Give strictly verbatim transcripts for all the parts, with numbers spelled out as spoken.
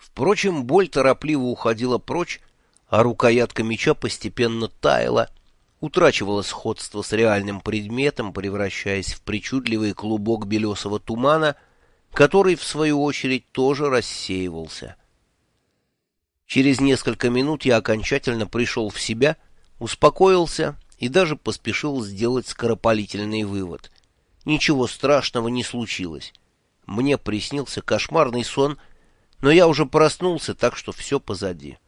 Впрочем, боль торопливо уходила прочь, а рукоятка меча постепенно таяла, утрачивала сходство с реальным предметом, превращаясь в причудливый клубок белесого тумана, который, в свою очередь, тоже рассеивался. Через несколько минут я окончательно пришел в себя, успокоился и даже поспешил сделать скоропалительный вывод. Ничего страшного не случилось. Мне приснился кошмарный сон, но я уже проснулся, так что все позади.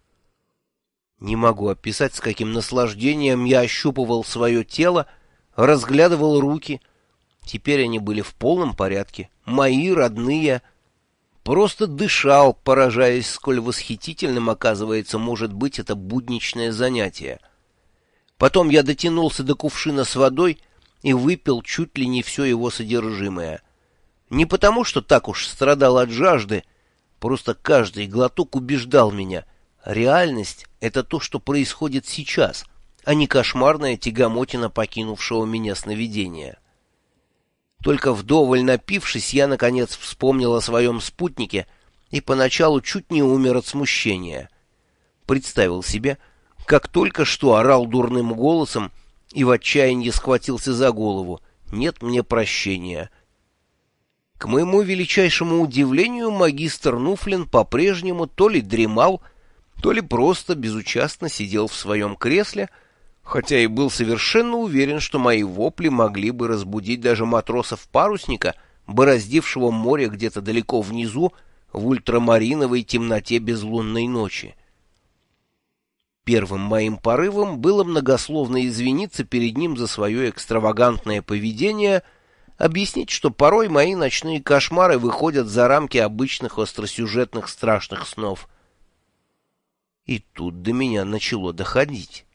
Не могу описать, с каким наслаждением я ощупывал свое тело, разглядывал руки. Теперь они были в полном порядке, мои, родные. Просто дышал, поражаясь, сколь восхитительным, оказывается, может быть это будничное занятие. Потом я дотянулся до кувшина с водой и выпил чуть ли не все его содержимое. Не потому, что так уж страдал от жажды, просто каждый глоток убеждал меня. Реальность — это то, что происходит сейчас, а не кошмарная тягомотина покинувшего меня сновидения. Только вдоволь напившись, я, наконец, вспомнил о своем спутнике и поначалу чуть не умер от смущения. Представил себе, как только что орал дурным голосом и в отчаянии схватился за голову. Нет мне прощения. К моему величайшему удивлению, магистр Нуфлин по-прежнему то ли дремал, то ли просто безучастно сидел в своем кресле, хотя и был совершенно уверен, что мои вопли могли бы разбудить даже матросов-парусника, бороздившего море где-то далеко внизу в ультрамариновой темноте безлунной ночи. Первым моим порывом было многословно извиниться перед ним за свое экстравагантное поведение, объяснить, что порой мои ночные кошмары выходят за рамки обычных остросюжетных страшных снов. И тут до меня начало доходить.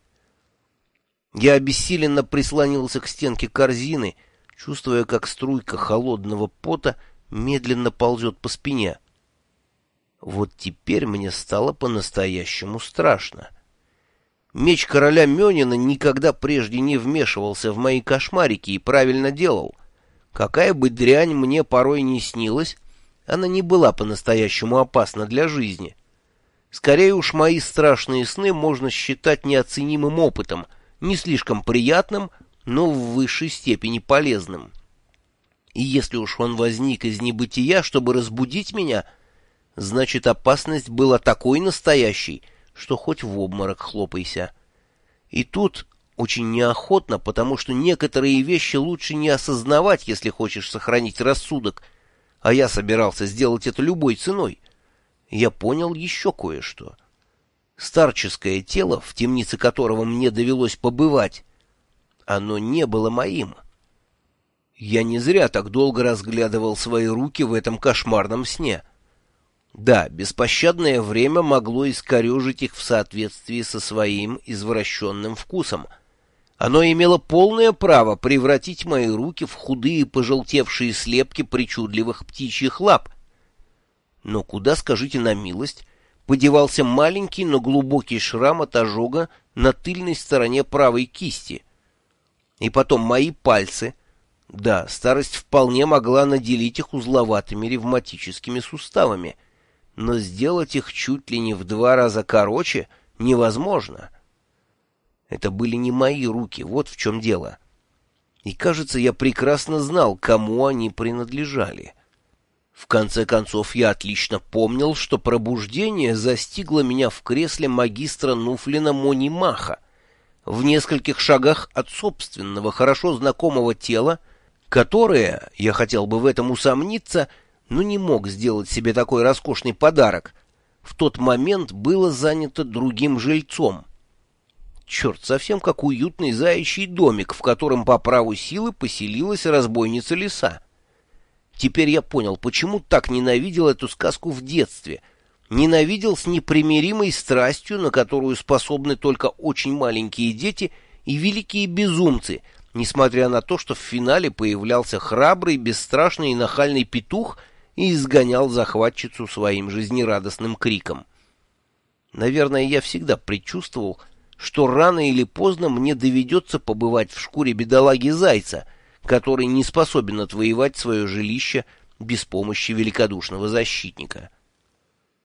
Я обессиленно прислонился к стенке корзины, чувствуя, как струйка холодного пота медленно ползет по спине. Вот теперь мне стало по-настоящему страшно. Меч короля Мёнина никогда прежде не вмешивался в мои кошмарики и правильно делал. Какая бы дрянь мне порой не снилась, она не была по-настоящему опасна для жизни. Скорее уж мои страшные сны можно считать неоценимым опытом, не слишком приятным, но в высшей степени полезным. И если уж он возник из небытия, чтобы разбудить меня, значит, опасность была такой настоящей, что хоть в обморок хлопайся. И тут очень неохотно, потому что некоторые вещи лучше не осознавать, если хочешь сохранить рассудок, а я собирался сделать это любой ценой. Я понял еще кое-что. Старческое тело, в темнице которого мне довелось побывать, оно не было моим. Я не зря так долго разглядывал свои руки в этом кошмарном сне. Да, беспощадное время могло искорежить их в соответствии со своим извращенным вкусом. Оно имело полное право превратить мои руки в худые пожелтевшие слепки причудливых птичьих лап. Но куда, скажите на милость, подевался маленький, но глубокий шрам от ожога на тыльной стороне правой кисти? И потом мои пальцы. Да, старость вполне могла наделить их узловатыми ревматическими суставами, но сделать их чуть ли не в два раза короче невозможно. Это были не мои руки, вот в чем дело. И, кажется, я прекрасно знал, кому они принадлежали. В конце концов, я отлично помнил, что пробуждение застигло меня в кресле магистра Нуфлина Монимаха, в нескольких шагах от собственного, хорошо знакомого тела, которое, я хотел бы в этом усомниться, но не мог сделать себе такой роскошный подарок, в тот момент было занято другим жильцом. Черт, совсем как уютный заячий домик, в котором по праву силы поселилась разбойница лиса. Теперь я понял, почему так ненавидел эту сказку в детстве. Ненавидел с непримиримой страстью, на которую способны только очень маленькие дети и великие безумцы, несмотря на то, что в финале появлялся храбрый, бесстрашный и нахальный петух и изгонял захватчицу своим жизнерадостным криком. Наверное, я всегда предчувствовал, что рано или поздно мне доведется побывать в шкуре бедолаги-зайца, который не способен отвоевать свое жилище без помощи великодушного защитника.